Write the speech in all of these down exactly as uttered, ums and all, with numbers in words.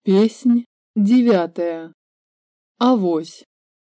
Песнь девятая. Авось.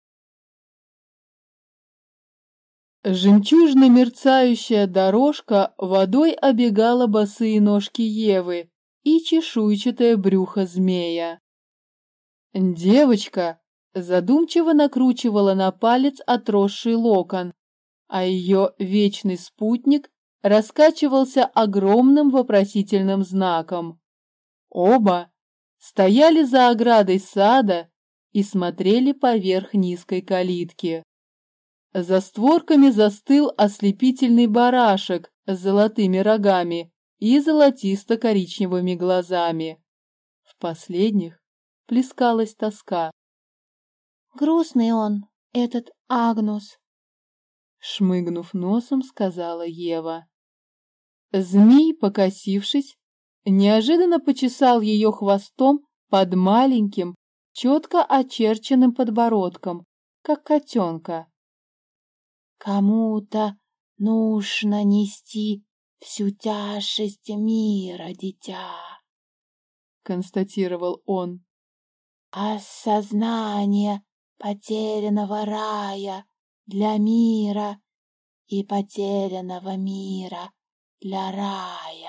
Жемчужно мерцающая дорожка водой обегала босые ножки Евы и чешуйчатое брюхо змея. Девочка задумчиво накручивала на палец отросший локон, а ее вечный спутник раскачивался огромным вопросительным знаком. Оба стояли за оградой сада и смотрели поверх низкой калитки. За створками застыл ослепительный барашек с золотыми рогами и золотисто-коричневыми глазами. В последних плескалась тоска. «Грустный он, этот Агнус», — шмыгнув носом, сказала Ева. Змей, покосившись, неожиданно почесал ее хвостом под маленьким, четко очерченным подбородком, как котенка. «Кому-то нужно нести всю тяжесть мира, дитя», — констатировал он. «Осознание потерянного рая для мира и потерянного мира для рая.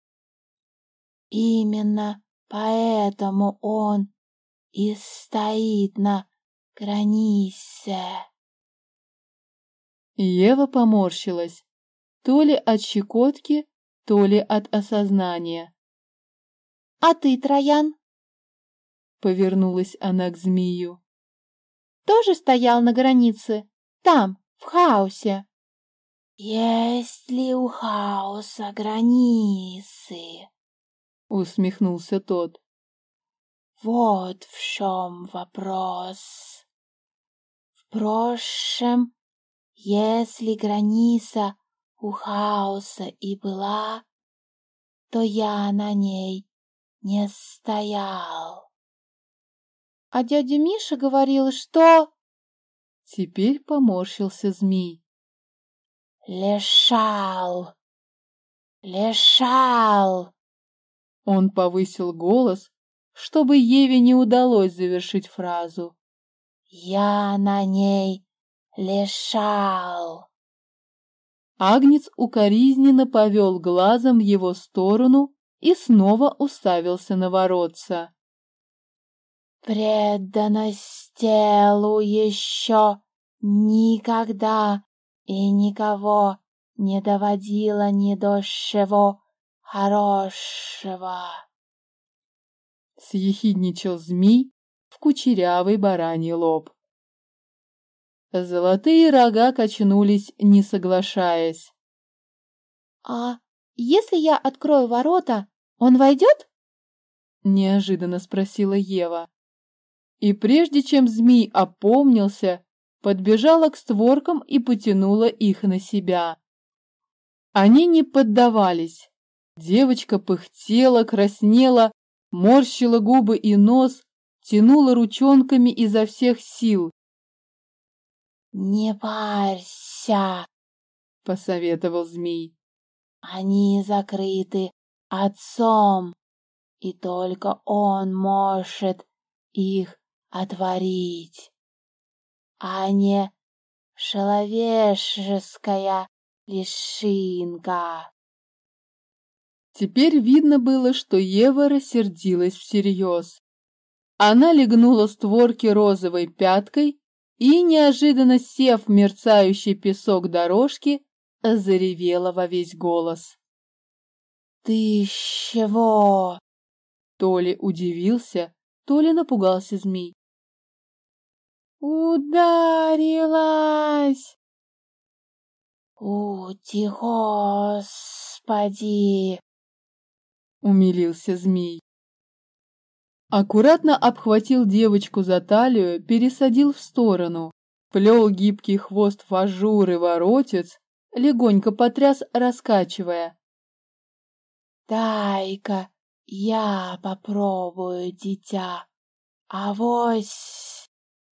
Именно поэтому он и стоит на границе». Ева поморщилась, то ли от щекотки, то ли от осознания. «А ты, Троян?» — повернулась она к змею. «Тоже стоял на границе, там, в хаосе?» «Есть ли у хаоса границы?» — усмехнулся тот. «Вот в чем вопрос. Впрочем, если граница у хаоса и была, то я на ней не стоял». «А дядя Миша говорил, что...» Теперь поморщился змей. «Лешал! Лешал!» Он повысил голос, чтобы Еве не удалось завершить фразу. «Я на ней лешал!» Агнец укоризненно повел глазом в его сторону и снова уставился на воротца. «Преданность телу еще никогда и никого не доводила ни до чего хорошего», — съехидничал змей в кучерявый бараний лоб. Золотые рога качнулись, не соглашаясь. «А если я открою ворота, он войдет?» — неожиданно спросила Ева. И прежде чем змей опомнился, подбежала к створкам и потянула их на себя. Они не поддавались. Девочка пыхтела, краснела, морщила губы и нос, тянула ручонками изо всех сил. «Не парься», — посоветовал змей. «они закрыты отцом, и только он может их отворить, а не человеческая личинка». Теперь видно было, что Ева рассердилась всерьез. Она легнула створки розовой пяткой и, неожиданно сев в мерцающий песок дорожки, заревела во весь голос. «Ты чего?» То ли удивился, то ли напугался змей. «Ударилась! Ути, Господи!» — умилился змей. Аккуратно обхватил девочку за талию, пересадил в сторону, плел гибкий хвост в ажур воротец, легонько потряс, раскачивая. «Дай-ка я попробую, дитя, авось!»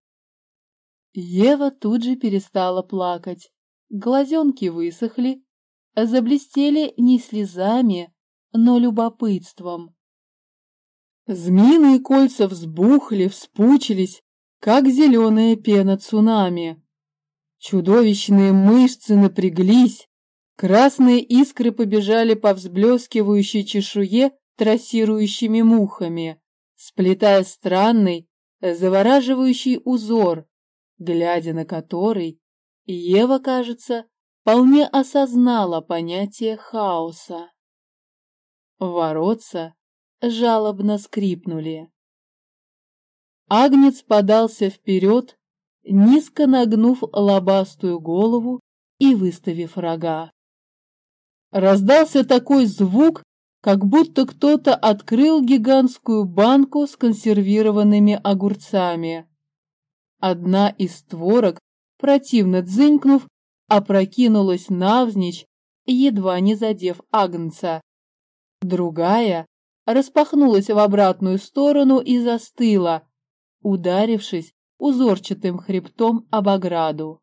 Ева тут же перестала плакать. Глазенки высохли, заблестели не слезами, но любопытством. Змеиные кольца взбухли, вспучились, как зеленая пена цунами. Чудовищные мышцы напряглись, красные искры побежали по взблескивающей чешуе трассирующими мухами, сплетая странный, завораживающий узор, глядя на который, Ева, кажется, вполне осознала понятие хаоса. Воротца жалобно скрипнули. Агнец подался вперед, низко нагнув лобастую голову и выставив рога. Раздался такой звук, как будто кто-то открыл гигантскую банку с консервированными огурцами. Одна из створок, противно дзынькнув, опрокинулась навзничь, едва не задев Агнца. Другая распахнулась в обратную сторону и застыла, ударившись узорчатым хребтом об ограду.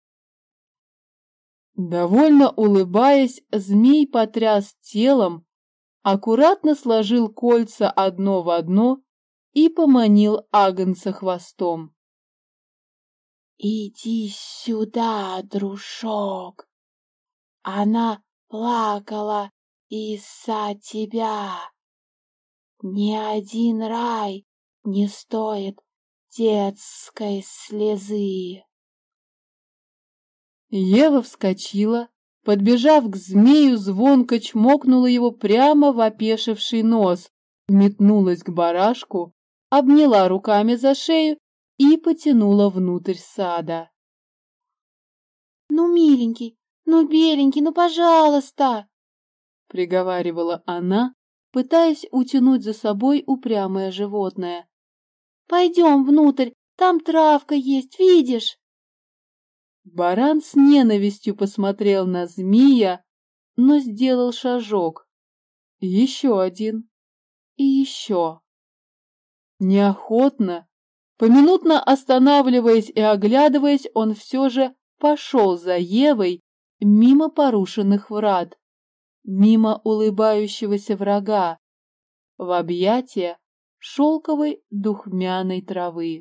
Довольно улыбаясь, змей потряс телом, аккуратно сложил кольца одно в одно и поманил Агнца хвостом. «Иди сюда, дружок. Она плакала из-за тебя. Ни один рай не стоит детской слезы». Ева вскочила, подбежав к змею, звонко чмокнула его прямо в опешивший нос, метнулась к барашку, обняла руками за шею и потянула внутрь сада. «Ну, миленький, ну, беленький, ну, пожалуйста!» — приговаривала она, пытаясь утянуть за собой упрямое животное. «Пойдем внутрь, там травка есть, видишь?» Баран с ненавистью посмотрел на змея, но сделал шажок. Еще один. И еще. Неохотно, поминутно останавливаясь и оглядываясь, он все же пошел за Евой мимо порушенных врат, мимо улыбающегося врага, в объятия шелковой духмяной травы.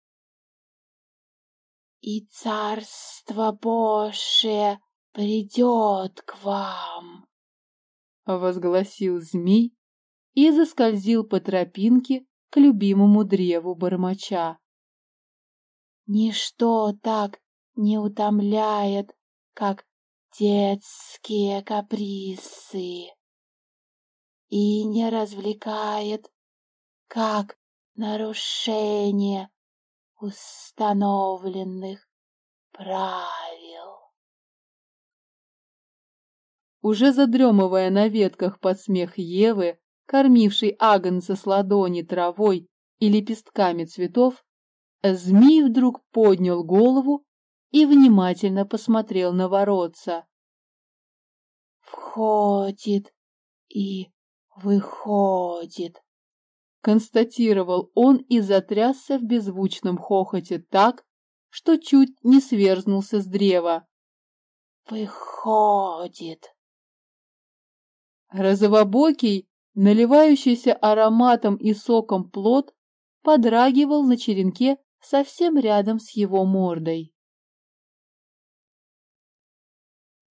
«И царство Божие придет к вам», — возгласил змей и заскользил по тропинке к любимому древу бормоча. «Ничто так не утомляет, как детские капризы, и не развлекает, как нарушение установленных правил». Уже задремывая на ветках под смех Евы, кормившей агнца с ладони травой и лепестками цветов, змей вдруг поднял голову и внимательно посмотрел на воротца. «Входит и выходит», — констатировал он и затрясся в беззвучном хохоте так, что чуть не сверзнулся с древа. «Выходит». Розовобокий, наливающийся ароматом и соком плод, подрагивал на черенке совсем рядом с его мордой.